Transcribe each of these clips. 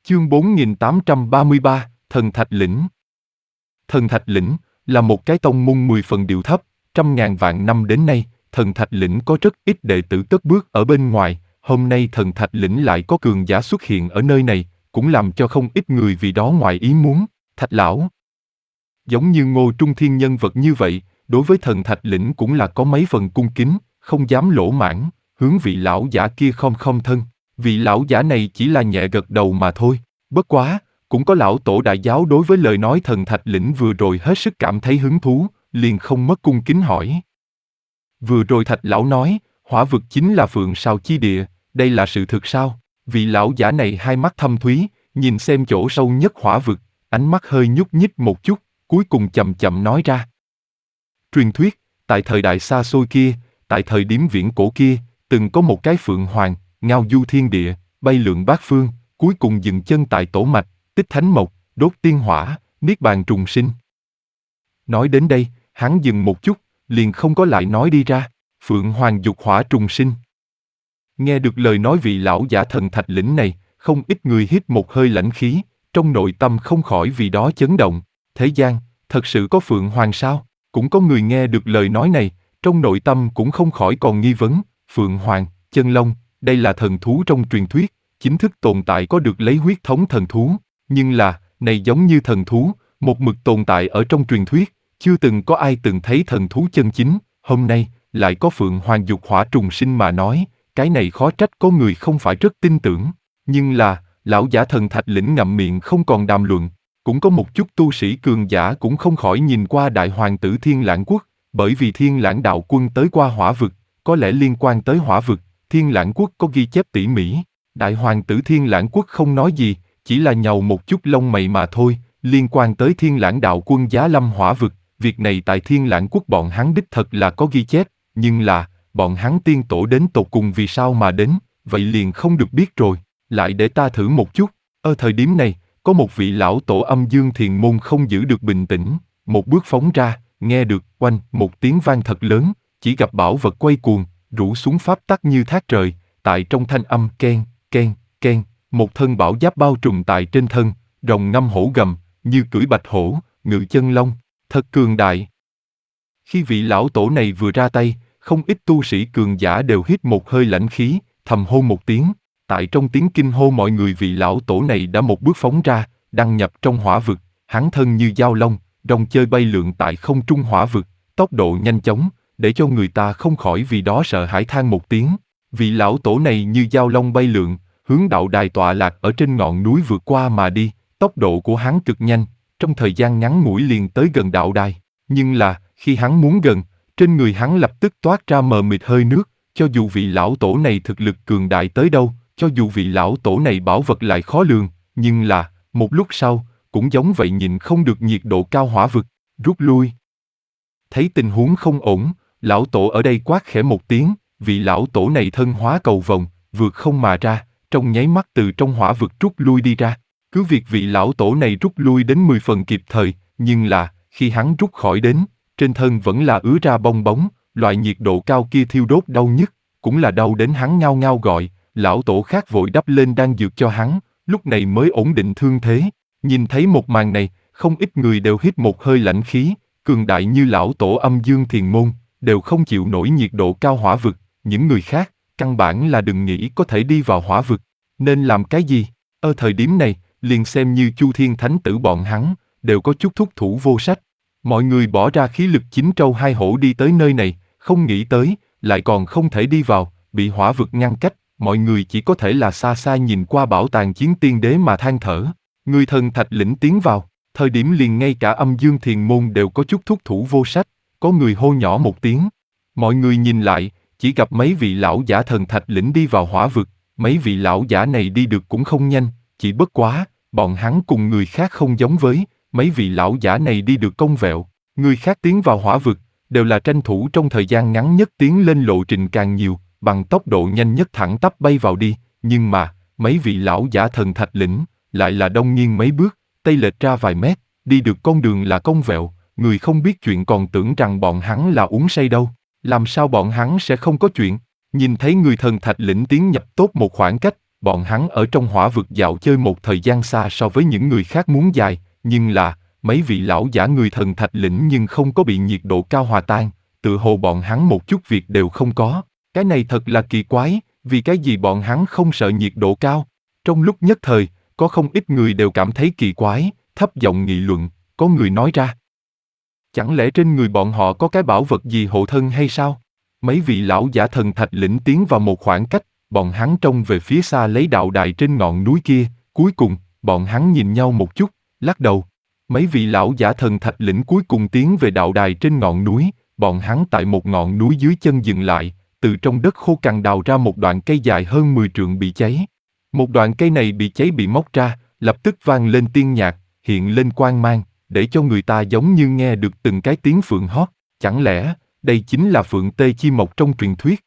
Chương 4833, Thần Thạch Lĩnh. Thần Thạch Lĩnh là một cái tông môn 10 phần điệu thấp, trăm ngàn vạn năm đến nay, Thần Thạch Lĩnh có rất ít đệ tử cất bước ở bên ngoài, hôm nay Thần Thạch Lĩnh lại có cường giả xuất hiện ở nơi này, cũng làm cho không ít người vì đó ngoài ý muốn. Thạch lão. Giống như Ngô Trung Thiên nhân vật như vậy, đối với Thần Thạch Lĩnh cũng là có mấy phần cung kính, không dám lỗ mãng, hướng vị lão giả kia khom thân. Vị lão giả này chỉ là nhẹ gật đầu mà thôi. Bất quá, cũng có lão tổ đại giáo đối với lời nói Thần Thạch Lĩnh vừa rồi hết sức cảm thấy hứng thú, liền không mất cung kính hỏi. Vừa rồi Thạch lão nói, hỏa vực chính là Phượng Sào chi địa, đây là sự thực sao? Vị lão giả này hai mắt thâm thúy, nhìn xem chỗ sâu nhất hỏa vực, ánh mắt hơi nhúc nhích một chút, cuối cùng chậm chậm nói ra. Truyền thuyết, tại thời đại xa xôi kia, tại thời điểm viễn cổ kia, từng có một cái Phượng Hoàng, ngao du thiên địa, bay lượn bát phương, cuối cùng dừng chân tại tổ mạch, tích thánh mộc, đốt tiên hỏa, niết bàn trùng sinh. Nói đến đây, hắn dừng một chút, liền không có lại nói đi ra. Phượng Hoàng dục hỏa trùng sinh. Nghe được lời nói vị lão giả Thần Thạch Lĩnh này, không ít người hít một hơi lãnh khí, trong nội tâm không khỏi vì đó chấn động. Thế gian, thật sự có Phượng Hoàng sao? Cũng có người nghe được lời nói này, trong nội tâm cũng không khỏi còn nghi vấn. Phượng Hoàng, chân long, đây là thần thú trong truyền thuyết, chính thức tồn tại có được lấy huyết thống thần thú, nhưng là, này giống như thần thú, một mực tồn tại ở trong truyền thuyết, chưa từng có ai từng thấy thần thú chân chính, hôm nay, lại có Phượng Hoàng dục hỏa trùng sinh mà nói, cái này khó trách có người không phải rất tin tưởng, nhưng là, lão giả Thần Thạch Lĩnh ngậm miệng không còn đàm luận, cũng có một chút tu sĩ cường giả cũng không khỏi nhìn qua đại hoàng tử Thiên Lãng Quốc, bởi vì Thiên Lãng đạo quân tới qua hỏa vực, có lẽ liên quan tới hỏa vực, Thiên Lãng Quốc có ghi chép tỉ mỉ, đại hoàng tử Thiên Lãng Quốc không nói gì, chỉ là nhàu một chút lông mày mà thôi, liên quan tới Thiên Lãng đạo quân giá lâm hỏa vực, việc này tại Thiên Lãng Quốc bọn hắn đích thật là có ghi chép, nhưng là, bọn hắn tiên tổ đến tột cùng vì sao mà đến, vậy liền không được biết rồi, lại để ta thử một chút. Ở thời điểm này, có một vị lão tổ Âm Dương Thiền Môn không giữ được bình tĩnh, một bước phóng ra, nghe được oanh một tiếng vang thật lớn, chỉ gặp bảo vật quay cuồng, rủ xuống pháp tắc như thác trời, tại trong thanh âm ken, ken, ken, một thân bảo giáp bao trùm tại trên thân, rồng ngâm hổ gầm, như cưỡi bạch hổ, ngự chân long, thật cường đại. Khi vị lão tổ này vừa ra tay, không ít tu sĩ cường giả đều hít một hơi lãnh khí, thầm hô một tiếng. Tại trong tiếng kinh hô mọi người vị lão tổ này đã một bước phóng ra, đăng nhập trong hỏa vực, hắn thân như dao long, rồng chơi bay lượn tại không trung hỏa vực, tốc độ nhanh chóng, để cho người ta không khỏi vì đó sợ hãi than một tiếng. Vị lão tổ này như dao long bay lượn, hướng đạo đài tọa lạc ở trên ngọn núi vượt qua mà đi, tốc độ của hắn cực nhanh, trong thời gian ngắn ngủi liền tới gần đạo đài. Nhưng là, khi hắn muốn gần, trên người hắn lập tức toát ra mờ mịt hơi nước, cho dù vị lão tổ này thực lực cường đại tới đâu, cho dù vị lão tổ này bảo vật lại khó lường, nhưng là, một lúc sau, cũng giống vậy nhìn không được nhiệt độ cao hỏa vực, rút lui. Thấy tình huống không ổn, lão tổ ở đây quát khẽ một tiếng, vị lão tổ này thân hóa cầu vồng, vượt không mà ra, trong nháy mắt từ trong hỏa vực rút lui đi ra. Cứ việc vị lão tổ này rút lui đến 10 phần kịp thời, nhưng là, khi hắn rút khỏi đến, trên thân vẫn là ứa ra bong bóng, loại nhiệt độ cao kia thiêu đốt đau nhức, cũng là đau đến hắn ngao ngao gọi, lão tổ khác vội đắp lên đan dược cho hắn, lúc này mới ổn định thương thế. Nhìn thấy một màn này, không ít người đều hít một hơi lãnh khí, cường đại như lão tổ Âm Dương Thiền Môn, đều không chịu nổi nhiệt độ cao hỏa vực, những người khác, căn bản là đừng nghĩ có thể đi vào hỏa vực, nên làm cái gì? Ở thời điểm này, liền xem như Chu Thiên Thánh Tử bọn hắn, đều có chút thúc thủ vô sách. Mọi người bỏ ra khí lực 9 trâu 2 hổ đi tới nơi này, không nghĩ tới, lại còn không thể đi vào, bị hỏa vực ngăn cách, mọi người chỉ có thể là xa xa nhìn qua bảo tàng chiến tiên đế mà than thở. Người Thần Thạch Lĩnh tiến vào, thời điểm liền ngay cả Âm Dương Thiền Môn đều có chút thúc thủ vô sách, có người hô nhỏ một tiếng. Mọi người nhìn lại, chỉ gặp mấy vị lão giả Thần Thạch Lĩnh đi vào hỏa vực, mấy vị lão giả này đi được cũng không nhanh, chỉ bất quá, bọn hắn cùng người khác không giống với, mấy vị lão giả này đi được cong vẹo, người khác tiến vào hỏa vực, đều là tranh thủ trong thời gian ngắn nhất tiến lên lộ trình càng nhiều, bằng tốc độ nhanh nhất thẳng tắp bay vào đi, nhưng mà, mấy vị lão giả Thần Thạch Lĩnh, lại là đông nghiêng mấy bước, tây lệch ra vài mét, đi được con đường là cong vẹo, người không biết chuyện còn tưởng rằng bọn hắn là uống say đâu, làm sao bọn hắn sẽ không có chuyện, nhìn thấy người Thần Thạch Lĩnh tiến nhập tốt một khoảng cách, bọn hắn ở trong hỏa vực dạo chơi một thời gian xa so với những người khác muốn dài, nhưng là, mấy vị lão giả người thần thạch lĩnh nhưng không có bị nhiệt độ cao hòa tan, tự hồ bọn hắn một chút việc đều không có. Cái này thật là kỳ quái, vì cái gì bọn hắn không sợ nhiệt độ cao? Trong lúc nhất thời, có không ít người đều cảm thấy kỳ quái, thấp giọng nghị luận, có người nói ra. Chẳng lẽ trên người bọn họ có cái bảo vật gì hộ thân hay sao? Mấy vị lão giả thần thạch lĩnh tiến vào một khoảng cách, bọn hắn trông về phía xa lấy đạo đài trên ngọn núi kia, cuối cùng, bọn hắn nhìn nhau một chút, lắc đầu. Mấy vị lão giả thần thạch lĩnh cuối cùng tiến về đạo đài trên ngọn núi, bọn hắn tại một ngọn núi dưới chân dừng lại, từ trong đất khô cằn đào ra một đoạn cây dài hơn 10 trượng bị cháy. Một đoạn cây này bị cháy bị móc ra, lập tức vang lên tiên nhạc, hiện lên quang mang, để cho người ta giống như nghe được từng cái tiếng phượng hót. Chẳng lẽ, đây chính là phượng tê chi mộc trong truyền thuyết?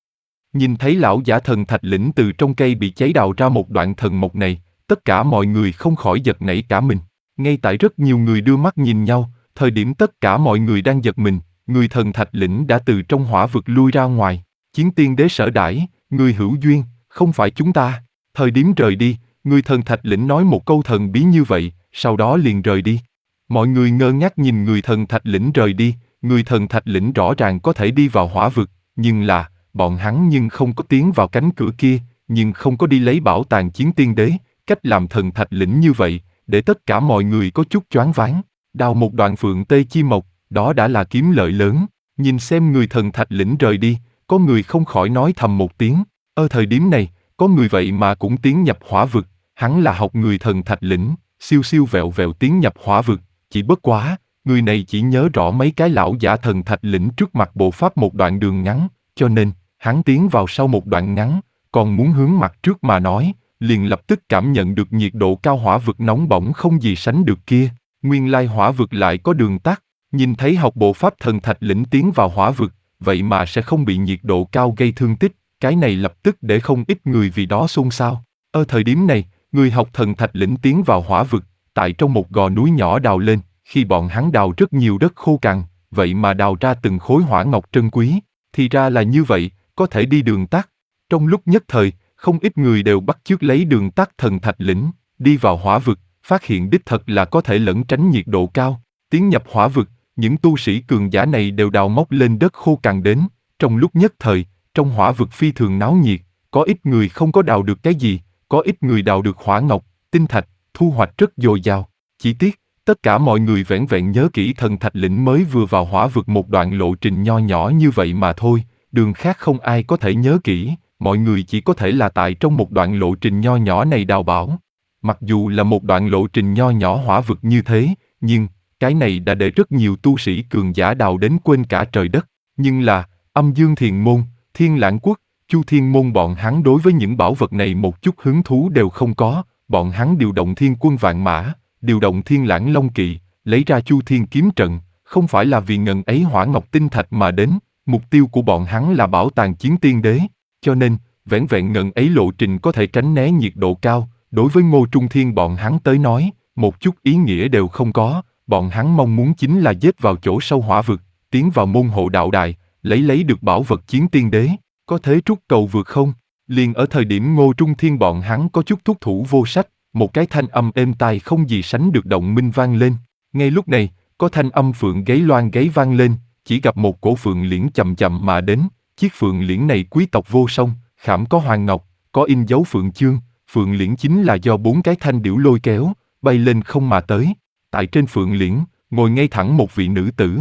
Nhìn thấy lão giả thần thạch lĩnh từ trong cây bị cháy đào ra một đoạn thần mộc này, tất cả mọi người không khỏi giật nảy cả mình. Ngay tại rất nhiều người đưa mắt nhìn nhau, thời điểm tất cả mọi người đang giật mình, người thần thạch lĩnh đã từ trong hỏa vực lui ra ngoài. Chiến tiên đế Sở Đãi, người hữu duyên, không phải chúng ta. Thời điểm rời đi, người thần thạch lĩnh nói một câu thần bí như vậy, sau đó liền rời đi. Mọi người ngơ ngác nhìn người thần thạch lĩnh rời đi, người thần thạch lĩnh rõ ràng có thể đi vào hỏa vực, nhưng là, bọn hắn nhưng không có tiến vào cánh cửa kia, nhưng không có đi lấy bảo tàng chiến tiên đế, cách làm thần thạch lĩnh như vậy, để tất cả mọi người có chút choáng váng. Đào một đoạn phượng tê chi mộc, đó đã là kiếm lợi lớn. Nhìn xem người thần thạch lĩnh rời đi, có người không khỏi nói thầm một tiếng. Thời điểm này, có người vậy mà cũng tiến nhập hỏa vực, hắn là học người thần thạch lĩnh, siêu siêu vẹo vẹo tiến nhập hỏa vực, chỉ bất quá, người này chỉ nhớ rõ mấy cái lão giả thần thạch lĩnh trước mặt bộ pháp một đoạn đường ngắn, cho nên, hắn tiến vào sau một đoạn ngắn, còn muốn hướng mặt trước mà nói, liền lập tức cảm nhận được nhiệt độ cao hỏa vực nóng bỏng không gì sánh được kia. Nguyên lai hỏa vực lại có đường tắt, nhìn thấy học bộ pháp thần thạch lĩnh tiến vào hỏa vực, vậy mà sẽ không bị nhiệt độ cao gây thương tích, cái này lập tức để không ít người vì đó xôn xao. Thời điểm này, người học thần thạch lĩnh tiến vào hỏa vực, tại trong một gò núi nhỏ đào lên, khi bọn hắn đào rất nhiều đất khô cằn, vậy mà đào ra từng khối hỏa ngọc trân quý, thì ra là như vậy, có thể đi đường tắt. Trong lúc nhất thời, không ít người đều bắt chước lấy đường tắt thần thạch lĩnh, đi vào hỏa vực, phát hiện đích thật là có thể lẩn tránh nhiệt độ cao. Tiến nhập hỏa vực, những tu sĩ cường giả này đều đào móc lên đất khô cằn đến, trong lúc nhất thời, trong hỏa vực phi thường náo nhiệt, có ít người không có đào được cái gì, có ít người đào được hỏa ngọc, tinh thạch, thu hoạch rất dồi dào. Chỉ tiếc, tất cả mọi người vẻn vẹn nhớ kỹ thần thạch lĩnh mới vừa vào hỏa vực một đoạn lộ trình nho nhỏ như vậy mà thôi, đường khác không ai có thể nhớ kỹ, mọi người chỉ có thể là tại trong một đoạn lộ trình nho nhỏ này đào bảo. Mặc dù là một đoạn lộ trình nho nhỏ hỏa vực như thế, nhưng cái này đã để rất nhiều tu sĩ cường giả đào đến quên cả trời đất. Nhưng là, Âm Dương Thiền Môn, Thiên Lãng Quốc, Chu Thiên Môn bọn hắn đối với những bảo vật này một chút hứng thú đều không có, bọn hắn điều động thiên quân vạn mã, điều động Thiên Lãng Long Kỵ, lấy ra Chu Thiên kiếm trận, không phải là vì ngần ấy hỏa ngọc tinh thạch mà đến, mục tiêu của bọn hắn là bảo tàng chiến tiên đế, cho nên, vẻn vẹn ngần ấy lộ trình có thể tránh né nhiệt độ cao, đối với Ngô Trung Thiên bọn hắn tới nói, một chút ý nghĩa đều không có, bọn hắn mong muốn chính là giết vào chỗ sâu hỏa vực, tiến vào môn hộ đạo đài, lấy được bảo vật chiến tiên đế, có thế trút cầu vượt không? Liền ở thời điểm Ngô Trung Thiên bọn hắn có chút thúc thủ vô sách, một cái thanh âm êm tai không gì sánh được động minh vang lên. Ngay lúc này, có thanh âm phượng gáy loan gáy vang lên, chỉ gặp một cổ phượng liễn chậm chậm mà đến, chiếc phượng liễn này quý tộc vô song, khảm có hoàng ngọc, có in dấu phượng chương, phượng liễn chính là do 4 cái thanh điểu lôi kéo, bay lên không mà tới. Tại trên phượng liễn, ngồi ngay thẳng một vị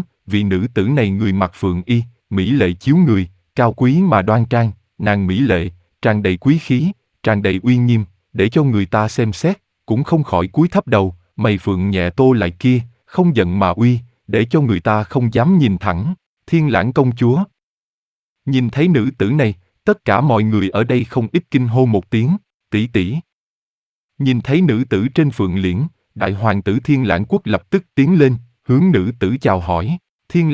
nữ tử này người mặc phượng y, mỹ lệ chiếu người, cao quý mà đoan trang, nàng mỹ lệ, tràn đầy quý khí, tràn đầy uy nghiêm, để cho người ta xem xét, cũng không khỏi cúi thấp đầu, mày phượng nhẹ tô lại kia, không giận mà uy, để cho người ta không dám nhìn thẳng. Thiên Lãng công chúa. Nhìn thấy nữ tử này, tất cả mọi người ở đây không ít kinh hô một tiếng, tỷ tỷ. Nhìn thấy nữ tử trên phượng liễn, đại hoàng tử Thiên Lãng quốc lập tức tiến lên, hướng nữ tử chào hỏi, Thiên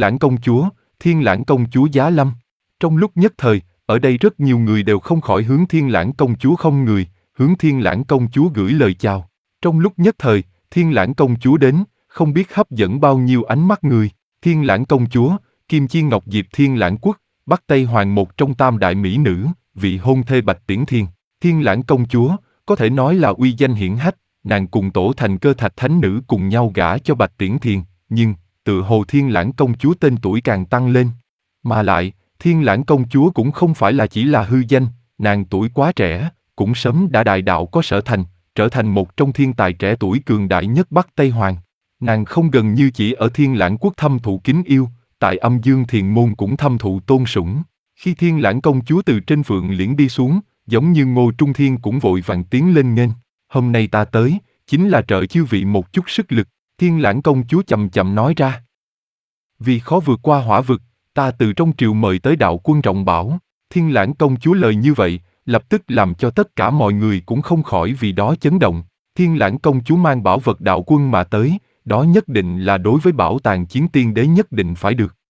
Lãng công chúa giá lâm. Trong lúc nhất thời, ở đây rất nhiều người đều không khỏi hướng Thiên Lãng công chúa không người, hướng Thiên Lãng công chúa gửi lời chào. Trong lúc nhất thời, Thiên Lãng công chúa đến, không biết hấp dẫn bao nhiêu ánh mắt người. Thiên Lãng công chúa, Kim Chi Ngọc Diệp Thiên Lãng quốc, Bắc Tây Hoàng một trong tam đại mỹ nữ, vị hôn thê Bạch Tiễn Thiên. Thiên Lãng công chúa, có thể nói là uy danh hiển hách, nàng cùng Tổ Thành Cơ Thạch thánh nữ cùng nhau gả cho Bạch Tiễn Thiền, nhưng, tự hồ Thiên Lãng công chúa tên tuổi càng tăng lên. Mà lại, Thiên Lãng công chúa cũng không phải là chỉ là hư danh, nàng tuổi quá trẻ, cũng sớm đã đại đạo có sở thành, trở thành một trong thiên tài trẻ tuổi cường đại nhất Bắc Tây Hoàng. Nàng không gần như chỉ ở Thiên Lãng quốc thâm thụ kính yêu, tại Âm Dương Thiền môn cũng thâm thụ tôn sủng. Khi Thiên Lãng công chúa từ trên phượng liễn đi xuống, giống như Ngô Trung Thiên cũng vội vàng tiến lên nghênh. Hôm nay ta tới, chính là trợ chư vị một chút sức lực, Thiên Lãng công chúa chậm chậm nói ra. Vì khó vượt qua hỏa vực, ta từ trong triều mời tới đạo quân trọng bảo. Thiên Lãng công chúa lời như vậy, lập tức làm cho tất cả mọi người cũng không khỏi vì đó chấn động. Thiên Lãng công chúa mang bảo vật đạo quân mà tới, đó nhất định là đối với bảo tàng chiến tiên đế nhất định phải được.